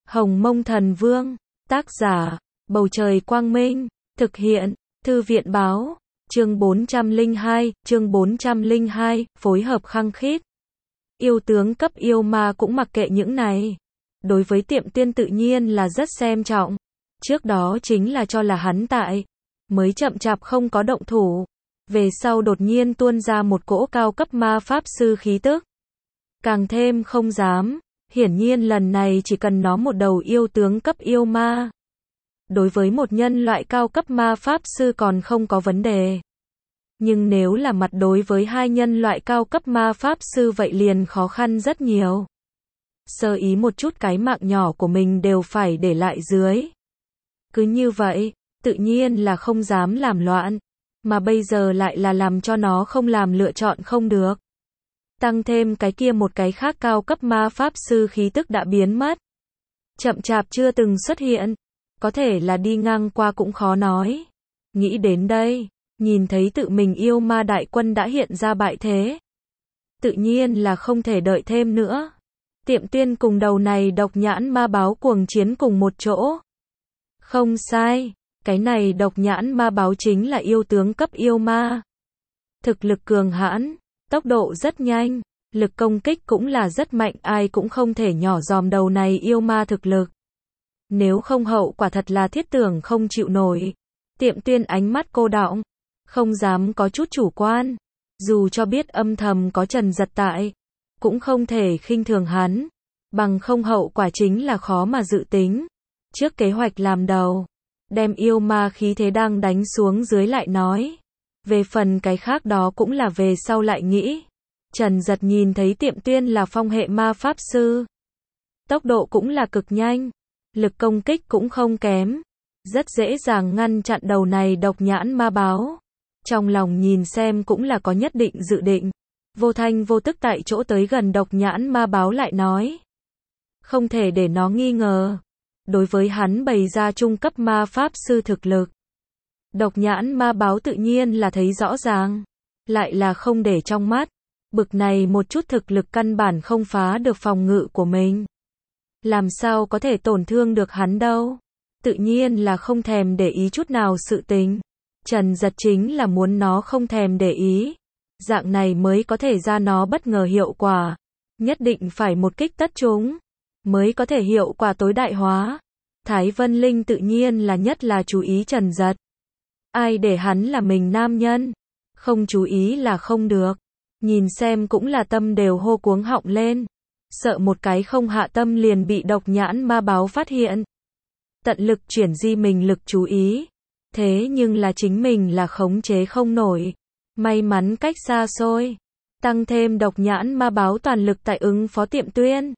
Hồng Mông Thần Vương, tác giả, Bầu Trời Quang Minh, thực hiện, Thư viện Báo, chương 402, phối hợp khăng khít. Yêu tướng cấp yêu ma cũng mặc kệ những này. Đối với Tiệm Tiên tự nhiên là rất xem trọng. Trước đó chính là cho là hắn tại, mới chậm chạp không có động thủ. Về sau đột nhiên tuôn ra một cỗ cao cấp ma pháp sư khí tức. Càng thêm không dám, hiển nhiên lần này chỉ cần nó một đầu yêu tướng cấp yêu ma. Đối với một nhân loại cao cấp ma pháp sư còn không có vấn đề. Nhưng nếu là mặt đối với hai nhân loại cao cấp ma pháp sư vậy liền khó khăn rất nhiều. Sơ ý một chút cái mạng nhỏ của mình đều phải để lại dưới. Cứ như vậy, tự nhiên là không dám làm loạn. Mà bây giờ lại là làm cho nó không làm lựa chọn không được. Tăng thêm cái kia một cái khác cao cấp ma pháp sư khí tức đã biến mất. Chậm chạp chưa từng xuất hiện. Có thể là đi ngang qua cũng khó nói. Nghĩ đến đây, nhìn thấy tự mình yêu ma đại quân đã hiện ra bại thế. Tự nhiên là không thể đợi thêm nữa. Tiệm Tiên cùng đầu này độc nhãn ma báo cuồng chiến cùng một chỗ. Không sai, cái này độc nhãn ma báo chính là yêu tướng cấp yêu ma. Thực lực cường hãn, tốc độ rất nhanh, lực công kích cũng là rất mạnh, ai cũng không thể nhỏ giòm đầu này yêu ma thực lực. Nếu không hậu quả thật là thiết tưởng không chịu nổi. Tiệm Tiên ánh mắt cô đọng, không dám có chút chủ quan. Dù cho biết âm thầm có Trần Giật tại, cũng không thể khinh thường hắn. Bằng không hậu quả chính là khó mà dự tính. Trước kế hoạch làm đầu, đem yêu ma khí thế đang đánh xuống dưới lại nói. Về phần cái khác đó cũng là về sau lại nghĩ. Trần Giật nhìn thấy Tiệm Tiên là phong hệ ma pháp sư. Tốc độ cũng là cực nhanh. Lực công kích cũng không kém. Rất dễ dàng ngăn chặn đầu này độc nhãn ma báo. Trong lòng nhìn xem cũng là có nhất định dự định. Vô thanh vô tức tại chỗ tới gần độc nhãn ma báo lại nói. Không thể để nó nghi ngờ. Đối với hắn bày ra trung cấp ma pháp sư thực lực. Độc nhãn ma báo tự nhiên là thấy rõ ràng. Lại là không để trong mắt. Bực này một chút thực lực căn bản không phá được phòng ngự của mình. Làm sao có thể tổn thương được hắn đâu. Tự nhiên là không thèm để ý chút nào sự tình. Trần Giật chính là muốn nó không thèm để ý. Dạng này mới có thể ra nó bất ngờ hiệu quả. Nhất định phải một kích tất chúng. Mới có thể hiệu quả tối đại hóa. Thái Vân Linh tự nhiên là nhất là chú ý Trần Giật. Ai để hắn là mình nam nhân. Không chú ý là không được. Nhìn xem cũng là tâm đều hô cuống họng lên. Sợ một cái không hạ tâm liền bị độc nhãn ma báo phát hiện. Tận lực chuyển di mình lực chú ý. Thế nhưng là chính mình là khống chế không nổi. May mắn cách xa xôi. Tăng thêm độc nhãn ma báo toàn lực tại ứng phó Tiệm Tiên.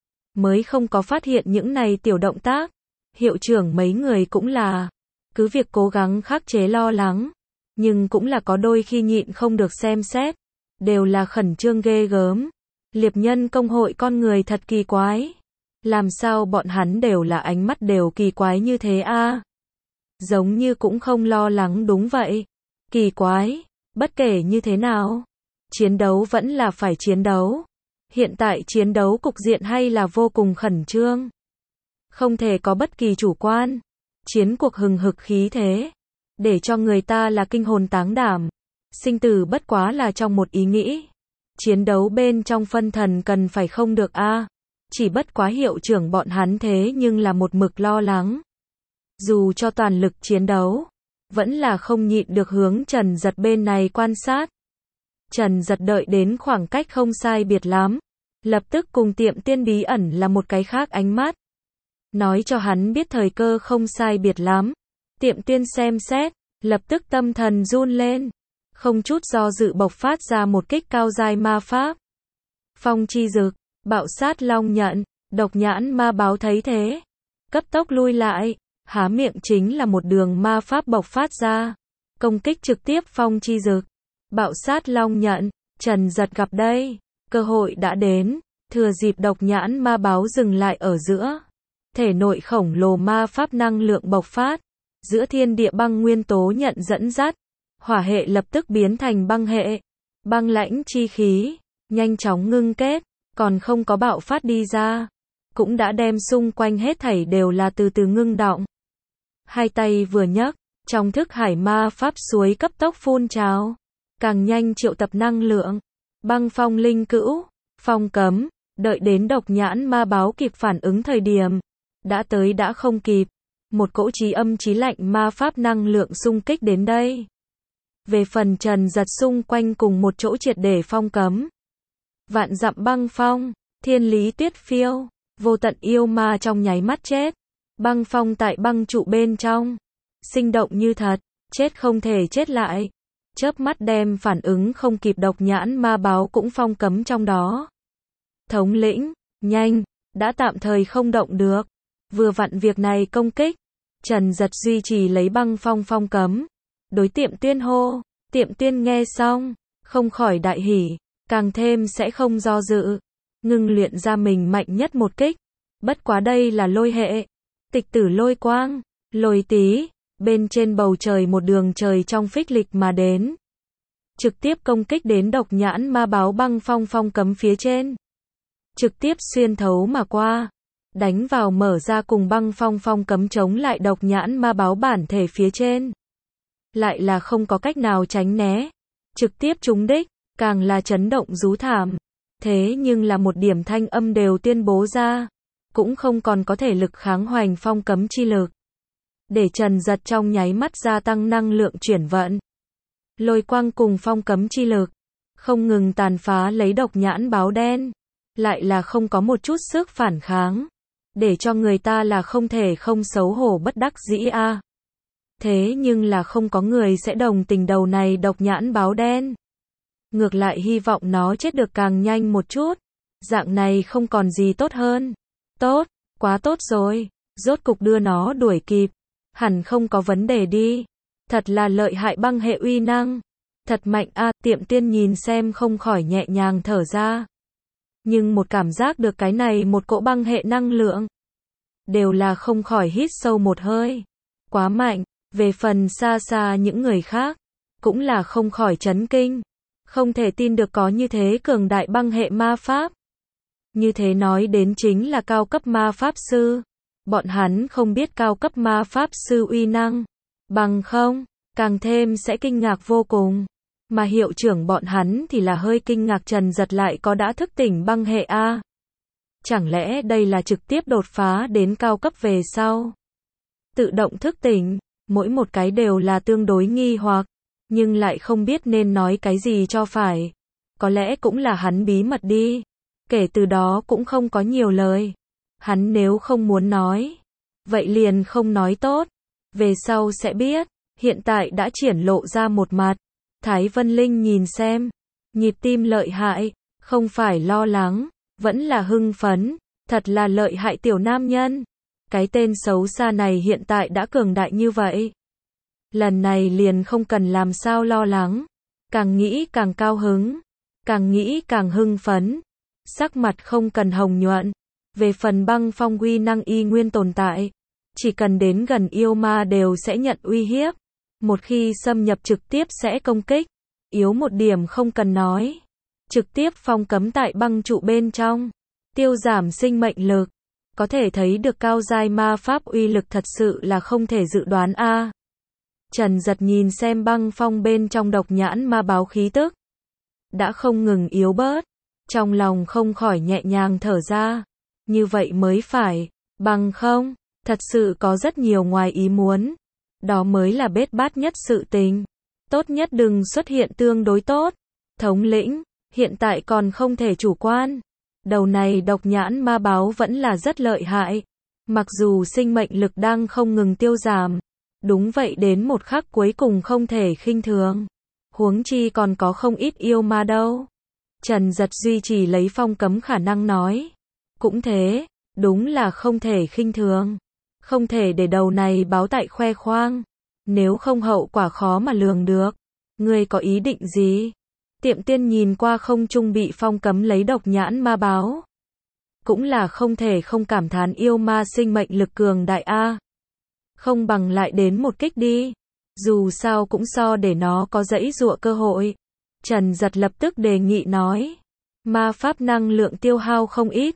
Mới không có phát hiện những này tiểu động tác. Hiệu trưởng mấy người cũng là. Cứ việc cố gắng khắc chế lo lắng. Nhưng cũng là có đôi khi nhịn không được xem xét. Đều là khẩn trương ghê gớm. Liệp nhân công hội con người thật kỳ quái. Làm sao bọn hắn đều là ánh mắt đều kỳ quái như thế a? Giống như cũng không lo lắng đúng vậy. Kỳ quái, bất kể như thế nào. Chiến đấu vẫn là phải chiến đấu. Hiện tại chiến đấu cục diện hay là vô cùng khẩn trương. Không thể có bất kỳ chủ quan. Chiến cuộc hừng hực khí thế. Để cho người ta là kinh hồn táng đảm. Sinh tử bất quá là trong một ý nghĩ. Chiến đấu bên trong phân thần cần phải không được a. Chỉ bất quá hiệu trưởng bọn hắn thế nhưng là một mực lo lắng. Dù cho toàn lực chiến đấu, vẫn là không nhịn được hướng Trần Giật bên này quan sát. Trần Giật đợi đến khoảng cách không sai biệt lắm. Lập tức cùng Tiệm Tiên bí ẩn là một cái khác ánh mắt. Nói cho hắn biết thời cơ không sai biệt lắm. Tiệm Tiên xem xét, lập tức tâm thần run lên. Không chút do dự bộc phát ra một kích cao giai ma pháp. Phong chi dực, bạo sát long nhận, độc nhãn ma báo thấy thế. Cấp tốc lui lại, há miệng chính là một đường ma pháp bộc phát ra. Công kích trực tiếp phong chi dực, bạo sát long nhận, Trần Giật gặp đây. Cơ hội đã đến, thừa dịp độc nhãn ma báo dừng lại ở giữa. Thể nội khổng lồ ma pháp năng lượng bộc phát. Giữa thiên địa băng nguyên tố nhận dẫn dắt. Hỏa hệ lập tức biến thành băng hệ. Băng lãnh chi khí, nhanh chóng ngưng kết, còn không có bạo phát đi ra. cũng đã đem xung quanh hết thảy đều là từ từ ngưng đọng. Hai tay vừa nhấc, trong thức hải ma pháp suối cấp tốc phun trào, càng nhanh triệu tập năng lượng. Băng phong linh cữu, phong cấm, đợi đến độc nhãn ma báo kịp phản ứng thời điểm, đã tới đã không kịp. Một cỗ chí âm chí lạnh ma pháp năng lượng xung kích đến đây. Về phần Trần Giật xung quanh cùng một chỗ triệt để phong cấm. Vạn dặm băng phong, thiên lý tuyết phiêu, vô tận yêu ma trong nháy mắt chết. Băng phong tại băng trụ bên trong, sinh động như thật, chết không thể chết lại. Chớp mắt đem phản ứng không kịp độc nhãn ma báo cũng phong cấm trong đó. Thống lĩnh, nhanh, đã tạm thời không động được. Vừa vặn việc này công kích, Trần Giật duy trì lấy băng phong phong cấm. Đối Tiệm Tiên hô, Tiệm Tiên nghe xong, không khỏi đại hỉ, càng thêm sẽ không do dự. Ngưng luyện ra mình mạnh nhất một kích. Bất quá đây là lôi hệ. Tịch tử lôi quang, lôi tí, bên trên bầu trời một đường trời trong phích lịch mà đến. Trực tiếp công kích đến độc nhãn ma báo băng phong phong cấm phía trên. Trực tiếp xuyên thấu mà qua. Đánh vào mở ra cùng băng phong phong cấm chống lại độc nhãn ma báo bản thể phía trên. Lại là không có cách nào tránh né. Trực tiếp trúng đích, càng là chấn động rú thảm. Thế nhưng là một điểm thanh âm đều tuyên bố ra. Cũng không còn có thể lực kháng hoành phong cấm chi lực. Để Trần Giật trong nháy mắt gia tăng năng lượng chuyển vận. Lôi quang cùng phong cấm chi lực. Không ngừng tàn phá lấy độc nhãn báo đen. Lại là không có một chút sức phản kháng. Để cho người ta là không thể không xấu hổ bất đắc dĩ a. Thế nhưng là không có người sẽ đồng tình đầu này độc nhãn báo đen. Ngược lại hy vọng nó chết được càng nhanh một chút. Dạng này không còn gì tốt hơn. Tốt, quá tốt rồi. Rốt cục đưa nó đuổi kịp. Hẳn không có vấn đề đi. Thật là lợi hại băng hệ uy năng. Thật mạnh a. Tiệm Tiên nhìn xem không khỏi nhẹ nhàng thở ra. Nhưng một cảm giác được cái này một cỗ băng hệ năng lượng. Đều là không khỏi hít sâu một hơi. Quá mạnh. Về phần xa xa những người khác. Cũng là không khỏi chấn kinh. Không thể tin được có như thế cường đại băng hệ ma pháp. Như thế nói đến chính là cao cấp ma pháp sư. Bọn hắn không biết cao cấp ma pháp sư uy năng. Bằng không, càng thêm sẽ kinh ngạc vô cùng. Mà hiệu trưởng bọn hắn thì là hơi kinh ngạc Trần Giật lại có đã thức tỉnh băng hệ A. Chẳng lẽ đây là trực tiếp đột phá đến cao cấp về sau? Tự động thức tỉnh, mỗi một cái đều là tương đối nghi hoặc, nhưng lại không biết nên nói cái gì cho phải. Có lẽ cũng là hắn bí mật đi. Kể từ đó cũng không có nhiều lời. Hắn nếu không muốn nói, vậy liền không nói tốt. Về sau sẽ biết, hiện tại đã triển lộ ra một mặt. Thái Vân Linh nhìn xem, nhịp tim lợi hại, không phải lo lắng, vẫn là hưng phấn, thật là lợi hại tiểu nam nhân. Cái tên xấu xa này hiện tại đã cường đại như vậy. Lần này liền không cần làm sao lo lắng, càng nghĩ càng cao hứng, càng nghĩ càng hưng phấn, sắc mặt không cần hồng nhuận. Về phần băng phong uy năng y nguyên tồn tại, chỉ cần đến gần yêu ma đều sẽ nhận uy hiếp. Một khi xâm nhập trực tiếp sẽ công kích, yếu một điểm không cần nói. Trực tiếp phong cấm tại băng trụ bên trong, tiêu giảm sinh mệnh lực. Có thể thấy được cao giai ma pháp uy lực thật sự là không thể dự đoán a. Trần Giật nhìn xem băng phong bên trong độc nhãn ma báo khí tức. Đã không ngừng yếu bớt, trong lòng không khỏi nhẹ nhàng thở ra. Như vậy mới phải, bằng không, thật sự có rất nhiều ngoài ý muốn. Đó mới là bết bát nhất sự tình. Tốt nhất đừng xuất hiện tương đối tốt. Thống lĩnh, hiện tại còn không thể chủ quan. Đầu này độc nhãn ma báo vẫn là rất lợi hại. Mặc dù sinh mệnh lực đang không ngừng tiêu giảm. Đúng vậy đến một khắc cuối cùng không thể khinh thường. Huống chi còn có không ít yêu ma đâu. Trần Giật duy trì lấy phong cấm khả năng nói. Cũng thế, đúng là không thể khinh thường. Không thể để đầu này báo tại khoe khoang. Nếu không hậu quả khó mà lường được. Ngươi có ý định gì? Tiệm Tiên nhìn qua không trung bị phong cấm lấy độc nhãn ma báo. Cũng là không thể không cảm thán yêu ma sinh mệnh lực cường đại a. Không bằng lại đến một kích đi. Dù sao cũng so để nó có giãy giụa cơ hội. Trần Giật lập tức đề nghị nói. Ma pháp năng lượng tiêu hao không ít.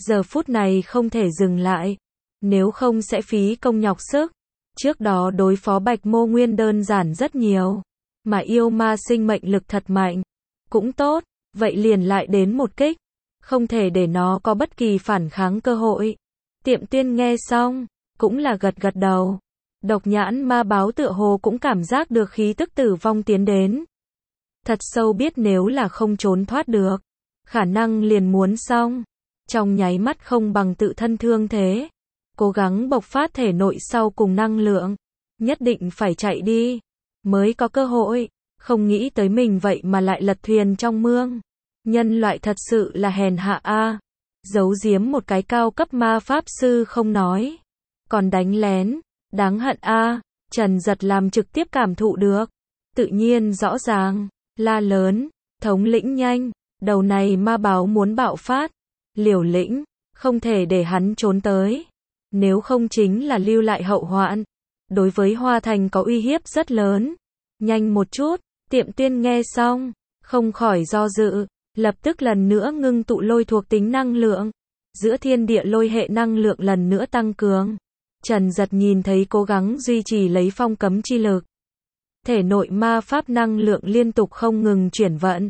Giờ phút này không thể dừng lại, nếu không sẽ phí công nhọc sức. Trước đó đối phó Bạch Mô Nguyên đơn giản rất nhiều, mà yêu ma sinh mệnh lực thật mạnh. Cũng tốt, vậy liền lại đến một kích, không thể để nó có bất kỳ phản kháng cơ hội. Tiệm Tuyên nghe xong, cũng là gật gật đầu. Độc nhãn ma báo tựa hồ cũng cảm giác được khí tức tử vong tiến đến. Thật sâu biết nếu là không trốn thoát được, khả năng liền muốn xong. Trong nháy mắt không bằng tự thân thương thế. Cố gắng bộc phát thể nội sau cùng năng lượng. Nhất định phải chạy đi, mới có cơ hội. Không nghĩ tới mình vậy mà lại lật thuyền trong mương. Nhân loại thật sự là hèn hạ a. Giấu giếm một cái cao cấp ma pháp sư không nói, còn đánh lén, đáng hận a. Trần Giật làm trực tiếp cảm thụ được, tự nhiên rõ ràng, la lớn, thống lĩnh nhanh, đầu này ma báo muốn bạo phát, liều lĩnh, không thể để hắn trốn tới, nếu không chính là lưu lại hậu hoạn, đối với Hoa Thành có uy hiếp rất lớn. Nhanh một chút. Tiệm Tuyên nghe xong, không khỏi do dự, lập tức lần nữa ngưng tụ lôi thuộc tính năng lượng, giữa thiên địa lôi hệ năng lượng lần nữa tăng cường. Trần Giật nhìn thấy cố gắng duy trì lấy phong cấm chi lực, thể nội ma pháp năng lượng liên tục không ngừng chuyển vận.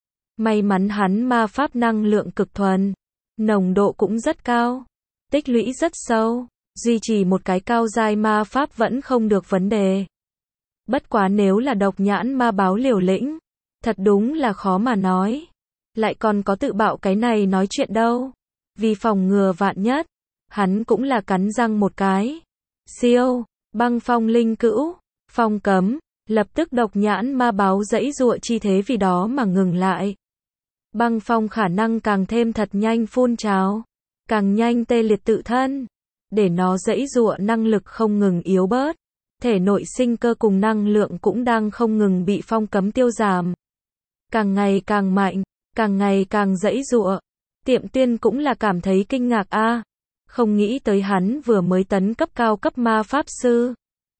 May mắn hắn ma pháp năng lượng cực thuần, nồng độ cũng rất cao, tích lũy rất sâu, duy trì một cái cao giai ma pháp vẫn không được vấn đề. Bất quá nếu là độc nhãn ma báo liều lĩnh, thật đúng là khó mà nói. Lại còn có tự bạo cái này nói chuyện đâu. Vì phòng ngừa vạn nhất, hắn cũng là cắn răng một cái. Siêu, băng phong linh cữu, phong cấm, lập tức độc nhãn ma báo giãy giụa chi thế vì đó mà ngừng lại. Băng phong khả năng càng thêm thật nhanh phun trào, càng nhanh tê liệt tự thân, để nó giãy giụa năng lực không ngừng yếu bớt. Thể nội sinh cơ cùng năng lượng cũng đang không ngừng bị phong cấm tiêu giảm. Càng ngày càng mạnh, càng ngày càng giãy giụa. Tiệm Tuyên cũng là cảm thấy kinh ngạc a, không nghĩ tới hắn vừa mới tấn cấp cao cấp ma pháp sư,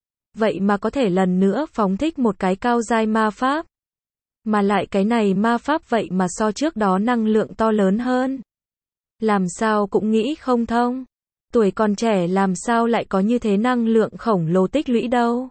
vậy mà có thể lần nữa phóng thích một cái cao giai ma pháp. Mà lại cái này ma pháp vậy mà so trước đó năng lượng to lớn hơn. Làm sao cũng nghĩ không thông. Tuổi còn trẻ làm sao lại có như thế năng lượng khổng lồ tích lũy đâu.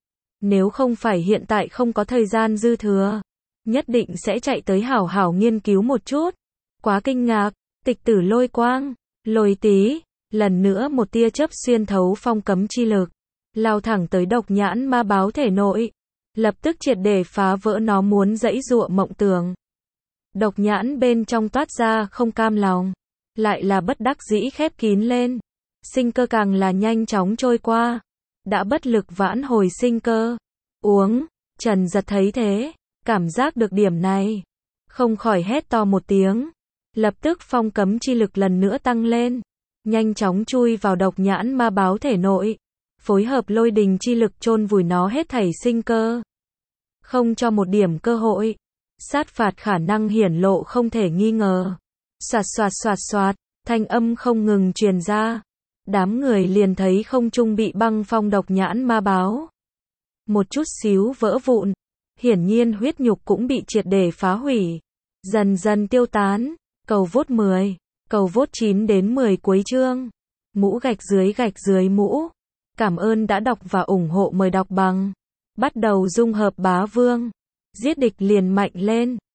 Nếu không phải hiện tại không có thời gian dư thừa, nhất định sẽ chạy tới hảo hảo nghiên cứu một chút. Quá kinh ngạc, tịch tử lôi quang, lôi tí, lần nữa một tia chớp xuyên thấu phong cấm chi lực, lao thẳng tới độc nhãn ma báo thể nội, lập tức triệt để phá vỡ nó muốn giãy giụa mộng tưởng. Độc nhãn bên trong toát ra không cam lòng, lại là bất đắc dĩ khép kín lên. Sinh cơ càng là nhanh chóng trôi qua, đã bất lực vãn hồi sinh cơ. Uống, Trần Giật thấy thế, cảm giác được điểm này, không khỏi hét to một tiếng. Lập tức phong cấm chi lực lần nữa tăng lên, nhanh chóng chui vào độc nhãn ma báo thể nội, phối hợp lôi đình chi lực chôn vùi nó hết thảy sinh cơ. Không cho một điểm cơ hội, sát phạt khả năng hiển lộ không thể nghi ngờ. Xoạt xoạt xoạt xoạt, thanh âm không ngừng truyền ra. Đám người liền thấy không trung bị băng phong độc nhãn ma báo một chút xíu vỡ vụn, hiển nhiên huyết nhục cũng bị triệt để phá hủy, dần dần tiêu tán. Cầu vote 10, cầu vote 9 đến 10 cuối chương. Mũ gạch dưới mũ. Cảm ơn đã đọc và ủng hộ, mời đọc bằng. Bắt đầu dung hợp bá vương. Giết địch liền mạnh lên.